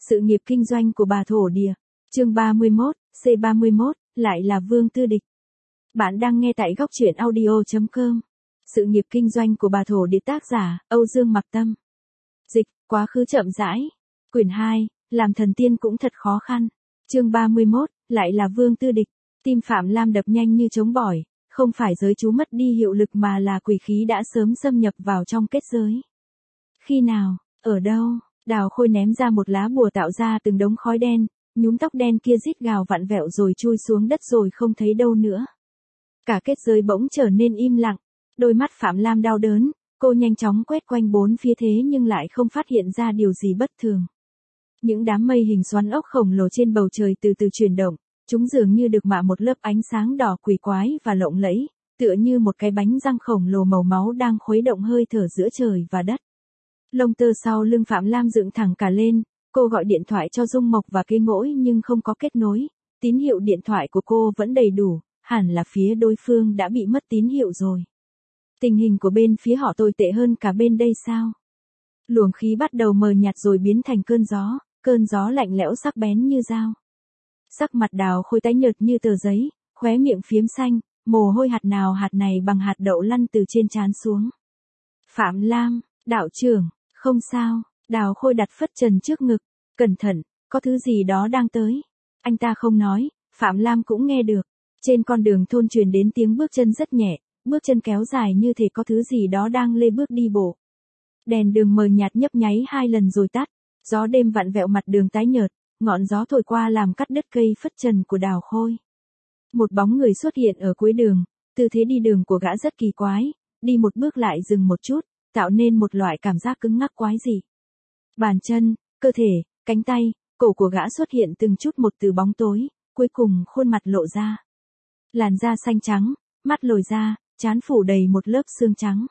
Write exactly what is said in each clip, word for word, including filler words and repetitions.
Sự nghiệp kinh doanh của bà thổ địa. Chương ba mươi mốt, C ba mươi mốt, lại là Vương Tư Địch. Bạn đang nghe tại góc truyện audio chấm com. Sự nghiệp kinh doanh của bà thổ địa, tác giả Âu Dương Mặc Tâm. Dịch, quá khứ chậm rãi. Quyển hai, làm thần tiên cũng thật khó khăn. Chương ba mươi mốt, lại là Vương Tư Địch. Tim Phạm Lam đập nhanh như trống bỏi, không phải giới chú mất đi hiệu lực mà là quỷ khí đã sớm xâm nhập vào trong kết giới. Khi nào, ở đâu? Đào Khôi ném ra một lá bùa tạo ra từng đống khói đen, nhúm tóc đen kia rít gào vặn vẹo rồi chui xuống đất rồi không thấy đâu nữa. Cả kết giới bỗng trở nên im lặng, đôi mắt Phạm Lam đau đớn, cô nhanh chóng quét quanh bốn phía thế nhưng lại không phát hiện ra điều gì bất thường. Những đám mây hình xoắn ốc khổng lồ trên bầu trời từ từ chuyển động, chúng dường như được mạ một lớp ánh sáng đỏ quỷ quái và lộng lẫy, tựa như một cái bánh răng khổng lồ màu máu đang khuấy động hơi thở giữa trời và đất. Lông tơ sau lưng Phạm Lam dựng thẳng cả lên, cô gọi điện thoại cho Dung Mộc và Kế Ngỗi nhưng không có kết nối, tín hiệu điện thoại của cô vẫn đầy đủ, hẳn là phía đối phương đã bị mất tín hiệu rồi. Tình hình của bên phía họ tồi tệ hơn cả bên đây sao? Luồng khí bắt đầu mờ nhạt rồi biến thành cơn gió, cơn gió lạnh lẽo sắc bén như dao. Sắc mặt Đào Khôi tái nhợt như tờ giấy, khóe miệng phiếm xanh, mồ hôi hạt nào hạt này bằng hạt đậu lăn từ trên trán xuống. Phạm Lam, đạo trưởng, không sao. Đào Khôi đặt phất trần trước ngực, cẩn thận, có thứ gì đó đang tới. Anh ta không nói, Phạm Lam cũng nghe được. Trên con đường thôn truyền đến tiếng bước chân rất nhẹ, bước chân kéo dài như thể có thứ gì đó đang lê bước đi bộ. Đèn đường mờ nhạt nhấp nháy hai lần rồi tắt, gió đêm vặn vẹo mặt đường tái nhợt, ngọn gió thổi qua làm cắt đứt cây phất trần của Đào Khôi. Một bóng người xuất hiện ở cuối đường, tư thế đi đường của gã rất kỳ quái, đi một bước lại dừng một chút, tạo nên một loại cảm giác cứng ngắc quái dị. Bàn chân, cơ thể, cánh tay, cổ của gã xuất hiện từng chút một từ bóng tối, cuối cùng khuôn mặt lộ ra. Làn da xanh trắng, mắt lồi ra, trán phủ đầy một lớp xương trắng.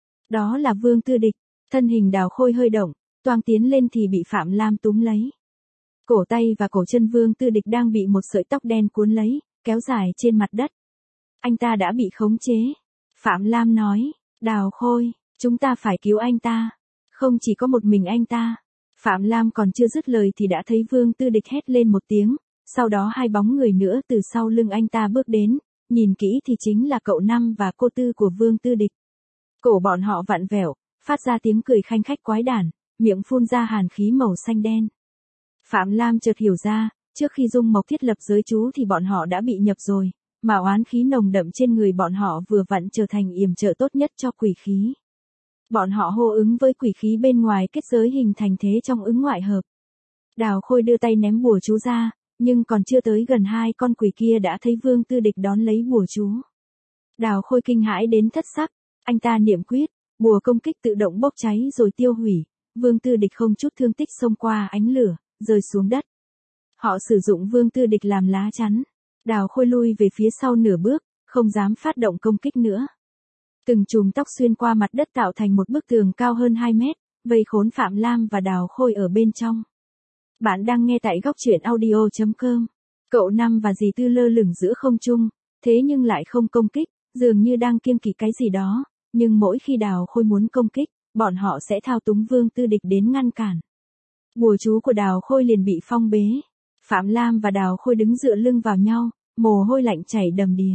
Đó là Vương Tư Địch, thân hình Đào Khôi hơi động, toang tiến lên thì bị Phạm Lam túm lấy. Cổ tay và cổ chân Vương Tư Địch đang bị một sợi tóc đen cuốn lấy, kéo dài trên mặt đất. Anh ta đã bị khống chế. Phạm Lam nói, Đào Khôi, chúng ta phải cứu anh ta. Không chỉ có một mình anh ta. Phạm Lam còn chưa dứt lời thì đã thấy Vương Tư Địch hét lên một tiếng, sau đó hai bóng người nữa từ sau lưng anh ta bước đến, nhìn kỹ thì chính là cậu Năm và cô Tư của Vương Tư Địch. Cổ bọn họ vặn vẹo, phát ra tiếng cười khanh khách quái đản, miệng phun ra hàn khí màu xanh đen. Phạm Lam chợt hiểu ra, trước khi Dung Mộc thiết lập giới chú thì bọn họ đã bị nhập rồi, mà oán khí nồng đậm trên người bọn họ vừa vặn trở thành yểm trợ tốt nhất cho quỷ khí. Bọn họ hô ứng với quỷ khí bên ngoài kết giới hình thành thế trong ứng ngoại hợp. Đào Khôi đưa tay ném bùa chú ra, nhưng còn chưa tới gần hai con quỷ kia đã thấy Vương Tư Địch đón lấy bùa chú. Đào Khôi kinh hãi đến thất sắc, anh ta niệm quyết, bùa công kích tự động bốc cháy rồi tiêu hủy, Vương Tư Địch không chút thương tích xông qua ánh lửa, rơi xuống đất. Họ sử dụng Vương Tư Địch làm lá chắn. Đào Khôi lui về phía sau nửa bước, không dám phát động công kích nữa. Từng chùm tóc xuyên qua mặt đất tạo thành một bức tường cao hơn hai mét, vây khốn Phạm Lam và Đào Khôi ở bên trong. Bạn đang nghe tại góc truyện audio chấm com. Cậu Năm và dì Tư lơ lửng giữa không trung, thế nhưng lại không công kích, dường như đang kiêng kỵ cái gì đó, nhưng mỗi khi Đào Khôi muốn công kích, bọn họ sẽ thao túng Vương Tư Địch đến ngăn cản. Bùa chú của Đào Khôi liền bị phong bế. Phạm Lam và Đào Khôi đứng dựa lưng vào nhau, mồ hôi lạnh chảy đầm đìa.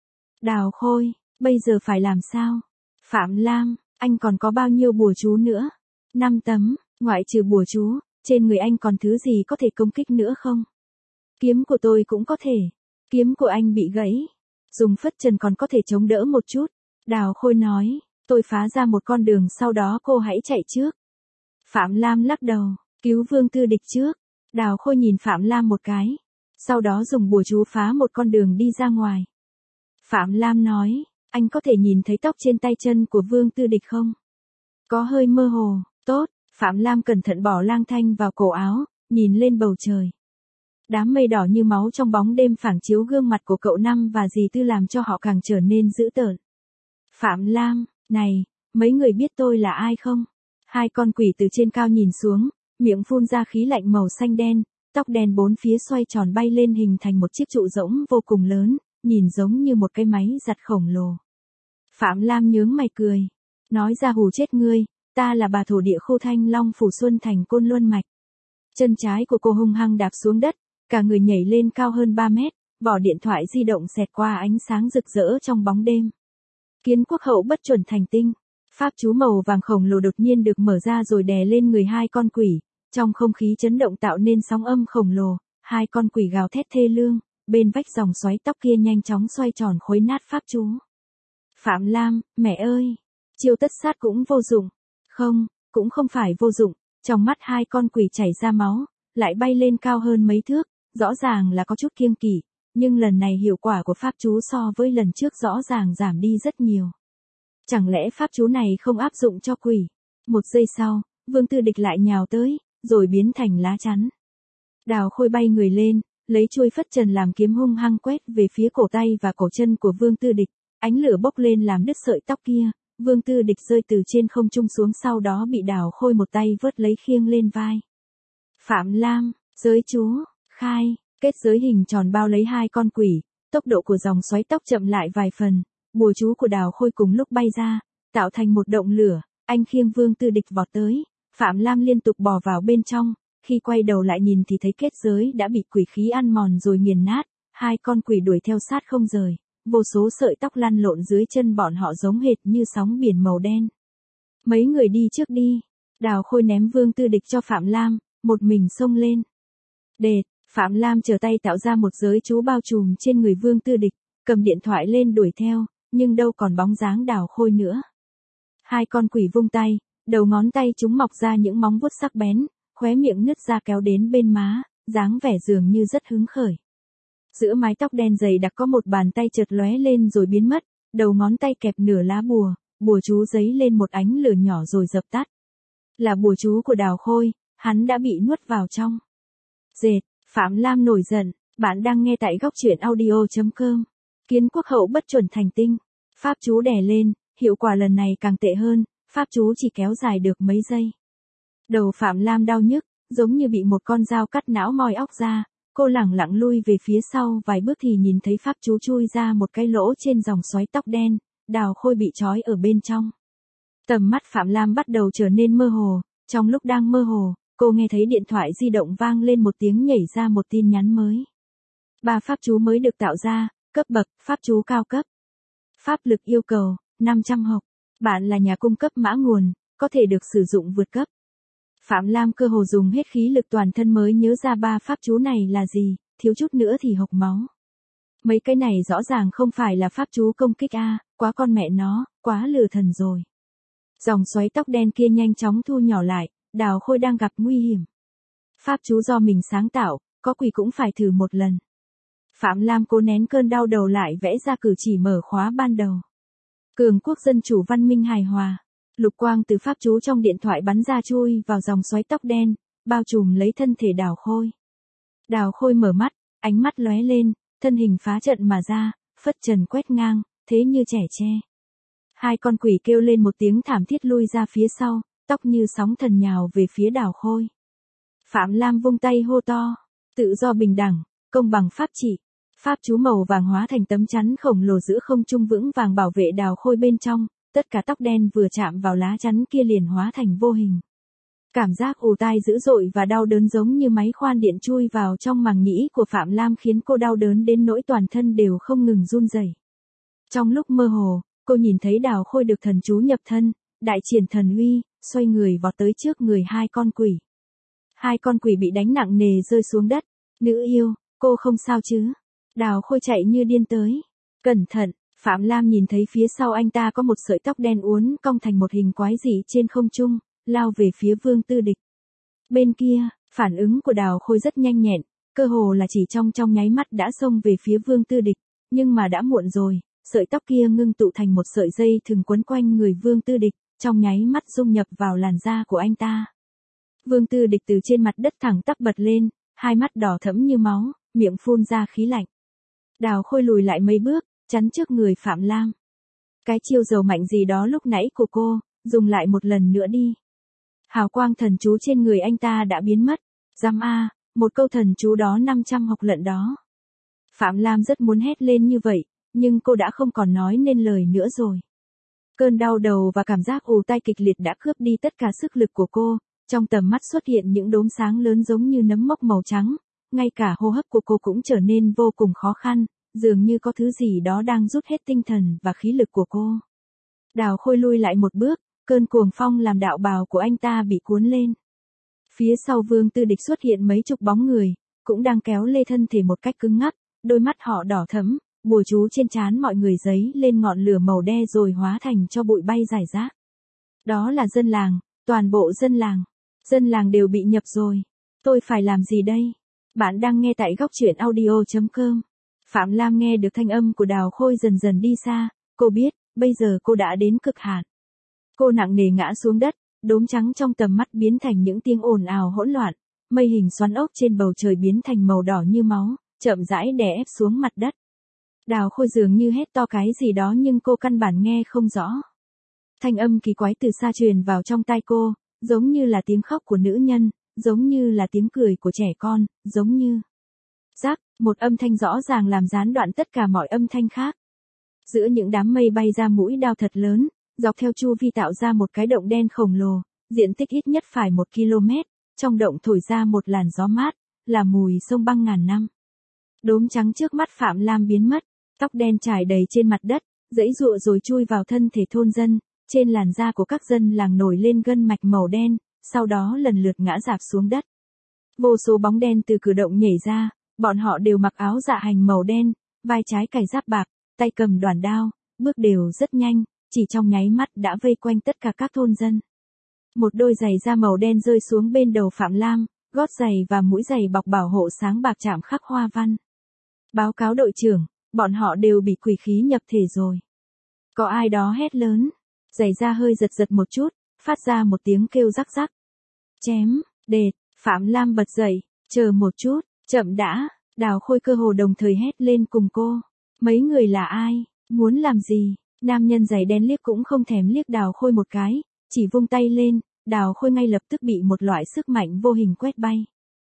Đào Khôi, bây giờ phải làm sao? Phạm Lam, anh còn có bao nhiêu bùa chú nữa? Năm tấm, ngoại trừ bùa chú, trên người anh còn thứ gì có thể công kích nữa không? Kiếm của tôi cũng có thể. Kiếm của anh bị gãy. Dùng phất trần còn có thể chống đỡ một chút. Đào Khôi nói, tôi phá ra một con đường sau đó cô hãy chạy trước. Phạm Lam lắc đầu, cứu Vương Tư Địch trước. Đào Khôi nhìn Phạm Lam một cái. Sau đó dùng bùa chú phá một con đường đi ra ngoài. Phạm Lam nói, anh có thể nhìn thấy tóc trên tay chân của Vương Tư Địch không? Có hơi mơ hồ, tốt. Phạm Lam cẩn thận bỏ lang thanh vào cổ áo, nhìn lên bầu trời. Đám mây đỏ như máu trong bóng đêm phản chiếu gương mặt của cậu Năm và dì Tư làm cho họ càng trở nên dữ tợn. Phạm Lam, này, mấy người biết tôi là ai không? Hai con quỷ từ trên cao nhìn xuống, miệng phun ra khí lạnh màu xanh đen, tóc đen bốn phía xoay tròn bay lên hình thành một chiếc trụ rỗng vô cùng lớn, nhìn giống như một cái máy giặt khổng lồ. Phạm Lam nhướng mày cười, nói ra hù chết ngươi, ta là bà thổ địa khu Thanh Long Phủ Xuân Thành Côn Luân Mạch. Chân trái của cô hung hăng đạp xuống đất, cả người nhảy lên cao hơn ba mét, vỏ điện thoại di động xẹt qua ánh sáng rực rỡ trong bóng đêm. Kiến quốc hậu bất chuẩn thành tinh. Pháp chú màu vàng khổng lồ đột nhiên được mở ra rồi đè lên người hai con quỷ, trong không khí chấn động tạo nên sóng âm khổng lồ, hai con quỷ gào thét thê lương, bên vách dòng xoáy tóc kia nhanh chóng xoay tròn khuấy nát pháp chú. Phạm Lam, mẹ ơi! Chiêu tất sát cũng vô dụng. Không, cũng không phải vô dụng, trong mắt hai con quỷ chảy ra máu, lại bay lên cao hơn mấy thước, rõ ràng là có chút kiêng kỵ, nhưng lần này hiệu quả của pháp chú so với lần trước rõ ràng giảm đi rất nhiều. Chẳng lẽ pháp chú này không áp dụng cho quỷ? Một giây sau, Vương Tư Địch lại nhào tới, rồi biến thành lá chắn. Đào Khôi bay người lên, lấy chuôi phất trần làm kiếm hung hăng quét về phía cổ tay và cổ chân của Vương Tư Địch, ánh lửa bốc lên làm đứt sợi tóc kia, Vương Tư Địch rơi từ trên không trung xuống sau đó bị Đào Khôi một tay vớt lấy khiêng lên vai. Phạm Lam, giới chú, khai, kết giới hình tròn bao lấy hai con quỷ, tốc độ của dòng xoáy tóc chậm lại vài phần, bùa chú của Đào Khôi cùng lúc bay ra, tạo thành một động lửa, anh khiêng Vương Tư Địch vọt tới, Phạm Lam liên tục bò vào bên trong, khi quay đầu lại nhìn thì thấy kết giới đã bị quỷ khí ăn mòn rồi nghiền nát, hai con quỷ đuổi theo sát không rời, vô số sợi tóc lăn lộn dưới chân bọn họ giống hệt như sóng biển màu đen. Mấy người đi trước đi, Đào Khôi ném Vương Tư Địch cho Phạm Lam, một mình xông lên. Đệt, Phạm Lam trở tay tạo ra một giới chú bao trùm trên người Vương Tư Địch, cầm điện thoại lên đuổi theo, nhưng đâu còn bóng dáng Đào Khôi nữa. Hai con quỷ vung tay, đầu ngón tay chúng mọc ra những móng vuốt sắc bén, khóe miệng nứt ra kéo đến bên má, dáng vẻ dường như rất hứng khởi. Giữa mái tóc đen dày đặc có một bàn tay chợt lóe lên rồi biến mất, đầu ngón tay kẹp nửa lá bùa, bùa chú giấy lên một ánh lửa nhỏ rồi dập tắt. Là bùa chú của Đào Khôi, hắn đã bị nuốt vào trong. Dệt, Phạm Lam nổi giận, bạn đang nghe tại góc truyện audio chấm com. Kiến quốc hậu bất chuẩn thành tinh. Pháp chú đè lên, hiệu quả lần này càng tệ hơn, pháp chú chỉ kéo dài được mấy giây. Đầu Phạm Lam đau nhức, giống như bị một con dao cắt não moi óc ra, cô lẳng lặng lui về phía sau vài bước thì nhìn thấy pháp chú chui ra một cái lỗ trên dòng xoáy tóc đen, Đào Khôi bị trói ở bên trong. Tầm mắt Phạm Lam bắt đầu trở nên mơ hồ, trong lúc đang mơ hồ, cô nghe thấy điện thoại di động vang lên một tiếng nhảy ra một tin nhắn mới. Ba pháp chú mới được tạo ra, cấp bậc, pháp chú cao cấp. Pháp lực yêu cầu, năm trăm học. Bạn là nhà cung cấp mã nguồn, có thể được sử dụng vượt cấp. Phạm Lam cơ hồ dùng hết khí lực toàn thân mới nhớ ra ba pháp chú này là gì, thiếu chút nữa thì hộc máu. Mấy cái này rõ ràng không phải là pháp chú công kích a, quá con mẹ nó, quá lừa thần rồi. Dòng xoáy tóc đen kia nhanh chóng thu nhỏ lại, Đào Khôi đang gặp nguy hiểm. Pháp chú do mình sáng tạo, có quỷ cũng phải thử một lần. Phạm Lam cố nén cơn đau đầu lại vẽ ra cử chỉ mở khóa ban đầu. Cường quốc dân chủ văn minh hài hòa. Lục quang từ pháp chú trong điện thoại bắn ra chui vào dòng xoáy tóc đen, bao trùm lấy thân thể Đào Khôi. Đào Khôi mở mắt, ánh mắt lóe lên, thân hình phá trận mà ra, phất trần quét ngang, thế như trẻ tre. Hai con quỷ kêu lên một tiếng thảm thiết lui ra phía sau, tóc như sóng thần nhào về phía Đào Khôi. Phạm Lam vung tay hô to, tự do bình đẳng, công bằng pháp trị. Pháp chú màu vàng hóa thành tấm chắn khổng lồ giữa không trung vững vàng bảo vệ Đào Khôi bên trong, tất cả tóc đen vừa chạm vào lá chắn kia liền hóa thành vô hình. Cảm giác ù tai dữ dội và đau đớn giống như máy khoan điện chui vào trong màng nhĩ của Phạm Lam khiến cô đau đớn đến nỗi toàn thân đều không ngừng run rẩy. Trong lúc mơ hồ, cô nhìn thấy Đào Khôi được thần chú nhập thân, đại triển thần uy, xoay người vọt tới trước người hai con quỷ. Hai con quỷ bị đánh nặng nề rơi xuống đất. Nữ yêu, cô không sao chứ? Đào Khôi chạy như điên tới. Cẩn thận, Phạm Lam nhìn thấy phía sau anh ta có một sợi tóc đen uốn cong thành một hình quái dị trên không trung, lao về phía Vương Tư Địch. Bên kia, phản ứng của Đào Khôi rất nhanh nhẹn, cơ hồ là chỉ trong trong nháy mắt đã xông về phía Vương Tư Địch, nhưng mà đã muộn rồi, sợi tóc kia ngưng tụ thành một sợi dây thừng quấn quanh người Vương Tư Địch, trong nháy mắt dung nhập vào làn da của anh ta. Vương Tư Địch từ trên mặt đất thẳng tắp bật lên, hai mắt đỏ thẫm như máu, miệng phun ra khí lạnh. Đào Khôi lùi lại mấy bước, chắn trước người Phạm Lam. Cái chiêu dầu mạnh gì đó lúc nãy của cô, dùng lại một lần nữa đi. Hào quang thần chú trên người anh ta đã biến mất. Giam a, một câu thần chú đó năm trăm học lận đó. Phạm Lam rất muốn hét lên như vậy, nhưng cô đã không còn nói nên lời nữa rồi. Cơn đau đầu và cảm giác ù tai kịch liệt đã cướp đi tất cả sức lực của cô, Trong tầm mắt xuất hiện những đốm sáng lớn giống như nấm mốc màu trắng, ngay cả hô hấp của cô cũng trở nên vô cùng khó khăn, dường như có thứ gì đó đang rút hết tinh thần và khí lực của cô. Đào Khôi lui lại một bước, cơn cuồng phong làm đạo bào của anh ta bị cuốn lên. Phía sau Vương Tư Địch xuất hiện mấy chục bóng người, cũng đang kéo lê thân thể một cách cứng ngắc, đôi mắt họ đỏ thẫm, bùa chú trên trán mọi người giấy lên ngọn lửa màu đen rồi hóa thành cho bụi bay rải rác. Đó là dân làng, toàn bộ dân làng. Dân làng đều bị nhập rồi. Tôi phải làm gì đây? Bạn đang nghe tại góc truyện audio.com. Phạm Lam nghe được thanh âm của Đào Khôi dần dần đi xa, cô biết, bây giờ cô đã đến cực hạn. Cô nặng nề ngã xuống đất, đốm trắng trong tầm mắt biến thành những tiếng ồn ào hỗn loạn, mây hình xoắn ốc trên bầu trời biến thành màu đỏ như máu, chậm rãi đè ép xuống mặt đất. Đào Khôi dường như hét to cái gì đó nhưng cô căn bản nghe không rõ. Thanh âm kỳ quái từ xa truyền vào trong tai cô, giống như là tiếng khóc của nữ nhân, giống như là tiếng cười của trẻ con, giống như... Rắc, một âm thanh rõ ràng làm gián đoạn tất cả mọi âm thanh khác. Giữa những đám mây bay ra mũi đao thật lớn, dọc theo chu vi tạo ra một cái động đen khổng lồ, diện tích ít nhất phải một ki lô mét, trong động thổi ra một làn gió mát, là mùi sông băng ngàn năm. Đốm trắng trước mắt Phạm Lam biến mất, tóc đen trải đầy trên mặt đất, giãy giụa rồi chui vào thân thể thôn dân, trên làn da của các dân làng nổi lên gân mạch màu đen, sau đó lần lượt ngã rạp xuống đất. Vô số bóng đen từ cửa động nhảy ra, bọn họ đều mặc áo dạ hành màu đen, vai trái cài giáp bạc, tay cầm đoản đao, bước đều rất nhanh, chỉ trong nháy mắt đã vây quanh tất cả các thôn dân. Một đôi giày da màu đen rơi xuống bên đầu Phạm Lam, gót giày và mũi giày bọc bảo hộ sáng bạc chạm khắc hoa văn. Báo cáo đội trưởng, bọn họ đều bị quỷ khí nhập thể rồi. Có ai đó hét lớn, giày da hơi giật giật một chút, phát ra một tiếng kêu rắc rắc. Chém, đệt, Phạm Lam bật dậy, chờ một chút, chậm đã, Đào Khôi cơ hồ đồng thời hét lên cùng cô. Mấy người là ai, muốn làm gì? Nam nhân giày đen liếc cũng không thèm liếc Đào Khôi một cái, chỉ vung tay lên, Đào Khôi ngay lập tức bị một loại sức mạnh vô hình quét bay.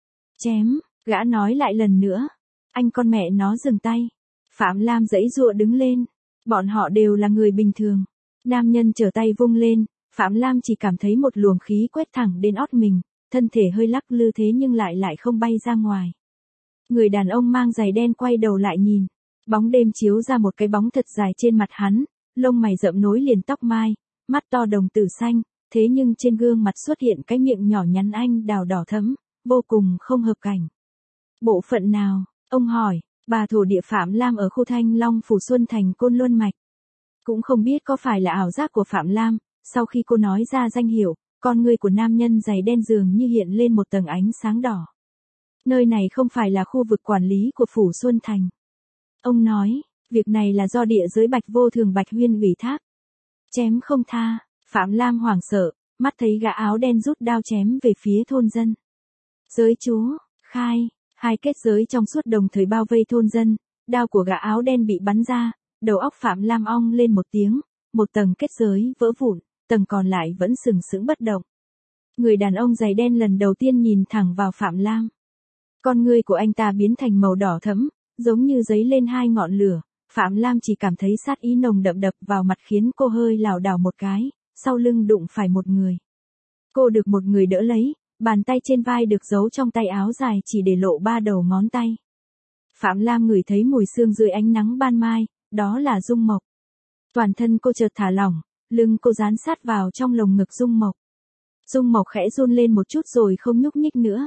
Chém, gã nói lại lần nữa. Anh con mẹ nó dừng tay. Phạm Lam giãy giụa đứng lên. Bọn họ đều là người bình thường. Nam nhân trở tay vung lên, Phạm Lam chỉ cảm thấy một luồng khí quét thẳng đến ót mình, thân thể hơi lắc lư thế nhưng lại lại không bay ra ngoài. Người đàn ông mang giày đen quay đầu lại nhìn. Bóng đêm chiếu ra một cái bóng thật dài trên mặt hắn, lông mày rậm nối liền tóc mai, mắt to đồng tử xanh, thế nhưng trên gương mặt xuất hiện cái miệng nhỏ nhắn anh đào đỏ thẫm, vô cùng không hợp cảnh. Bộ phận nào? Ông hỏi, bà thổ địa Phạm Lam ở khu Thanh Long Phủ Xuân Thành Côn Luân Mạch. Cũng không biết có phải là ảo giác của Phạm Lam, sau khi cô nói ra danh hiệu, con người của nam nhân giày đen dường như hiện lên một tầng ánh sáng đỏ. Nơi này không phải là khu vực quản lý của Phủ Xuân Thành. Ông nói, việc này là do địa giới Bạch Vô Thường Bạch Huyên ủy thác. Chém không tha, Phạm Lam hoảng sợ, mắt thấy gã áo đen rút đao chém về phía thôn dân. Giới chúa, khai, hai kết giới trong suốt đồng thời bao vây thôn dân, đao của gã áo đen bị bắn ra, đầu óc Phạm Lam ong lên một tiếng, một tầng kết giới vỡ vụn, tầng còn lại vẫn sừng sững bất động. Người đàn ông giày đen lần đầu tiên nhìn thẳng vào Phạm Lam. Con ngươi của anh ta biến thành màu đỏ thẫm, giống như giấy lên hai ngọn lửa, Phạm Lam chỉ cảm thấy sát ý nồng đậm đập vào mặt khiến cô hơi lảo đảo một cái, sau lưng đụng phải một người. Cô được một người đỡ lấy, bàn tay trên vai được giấu trong tay áo dài chỉ để lộ ba đầu ngón tay. Phạm Lam ngửi thấy mùi xương dưới ánh nắng ban mai, đó là Dung Mộc. Toàn thân cô chợt thả lỏng, lưng cô dán sát vào trong lồng ngực Dung Mộc. Dung Mộc khẽ run lên một chút rồi không nhúc nhích nữa.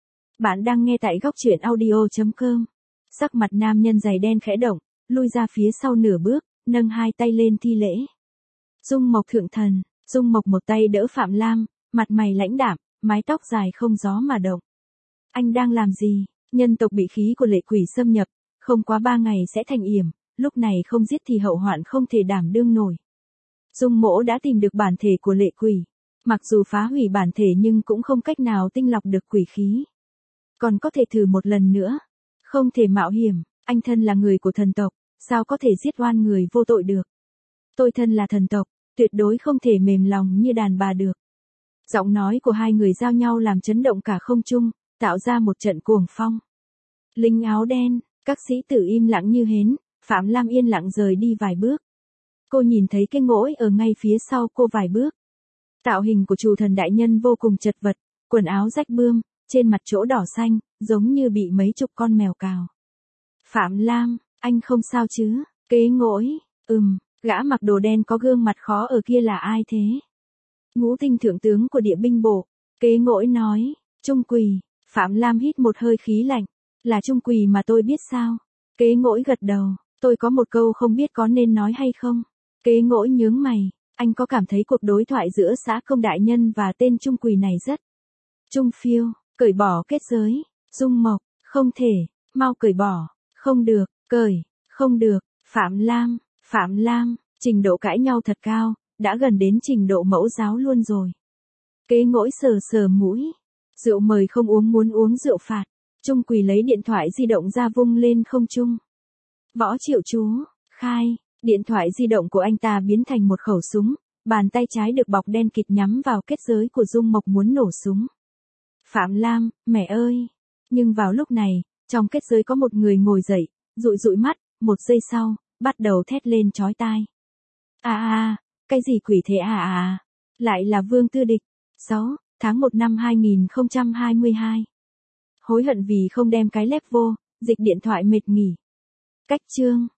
Bạn đang nghe tại góc truyện audio.com. Sắc mặt nam nhân giày đen khẽ động, lui ra phía sau nửa bước, nâng hai tay lên thi lễ. Dung Mộc thượng thần, Dung Mộc một tay đỡ Phạm Lam, mặt mày lãnh đạm, mái tóc dài không gió mà động. Anh đang làm gì? Nhân tộc bị khí của lệ quỷ xâm nhập, không quá ba ngày sẽ thành yểm, lúc này không giết thì hậu hoạn không thể đảm đương nổi. Dung Mỗ đã tìm được bản thể của lệ quỷ, mặc dù phá hủy bản thể nhưng cũng không cách nào tinh lọc được quỷ khí. Còn có thể thử một lần nữa. Không thể mạo hiểm, anh thân là người của thần tộc, sao có thể giết oan người vô tội được. Tôi thân là thần tộc, tuyệt đối không thể mềm lòng như đàn bà được. Giọng nói của hai người giao nhau làm chấn động cả không trung, tạo ra một trận cuồng phong. Lính áo đen, các sĩ tử im lặng như hến, Phạm Lam yên lặng rời đi vài bước. Cô nhìn thấy cái ngỗi ở ngay phía sau cô vài bước. Tạo hình của chủ thần đại nhân vô cùng chật vật, Quần áo rách bươm, trên mặt chỗ đỏ xanh, giống như bị mấy chục con mèo cào. Phạm Lam, anh không sao chứ? Kế Ngỗi, ừm, gã mặc đồ đen có gương mặt khó ở kia là ai thế? Ngũ tinh thượng tướng của địa binh bộ. Kế Ngỗi nói, Trung Quỳ. Phạm Lam hít một hơi khí lạnh, là Trung Quỳ mà tôi biết sao? Kế Ngỗi gật đầu, tôi có một câu không biết có nên nói hay không? Kế Ngỗi nhướng mày, anh có cảm thấy cuộc đối thoại giữa xã công đại nhân và tên Trung Quỳ này rất trung phiêu, cởi bỏ kết giới, Dung Mộc, không thể, mau cởi bỏ, không được, cởi, không được, Phạm Lam, Phạm Lam, trình độ cãi nhau thật cao, đã gần đến trình độ mẫu giáo luôn rồi. Kế Ngỗi sờ sờ mũi, rượu mời không uống muốn uống rượu phạt, Trung Quỳ lấy điện thoại di động ra vung lên không trung. Võ Triệu Chú, khai, điện thoại di động của anh ta biến thành một khẩu súng, bàn tay trái được bọc đen kịt nhắm vào kết giới của Dung Mộc muốn nổ súng. Phạm Lam, mẹ ơi! Nhưng vào lúc này, trong kết giới có một người ngồi dậy, dụi dụi mắt, một giây sau, bắt đầu thét lên chói tai. À à, cái gì quỷ thế à à, lại là Vương Tư Địch. sáu tháng một năm hai nghìn không trăm hai mươi hai. Hối hận vì không đem cái lép vô, dịch điện thoại mệt nghỉ. Cách chương.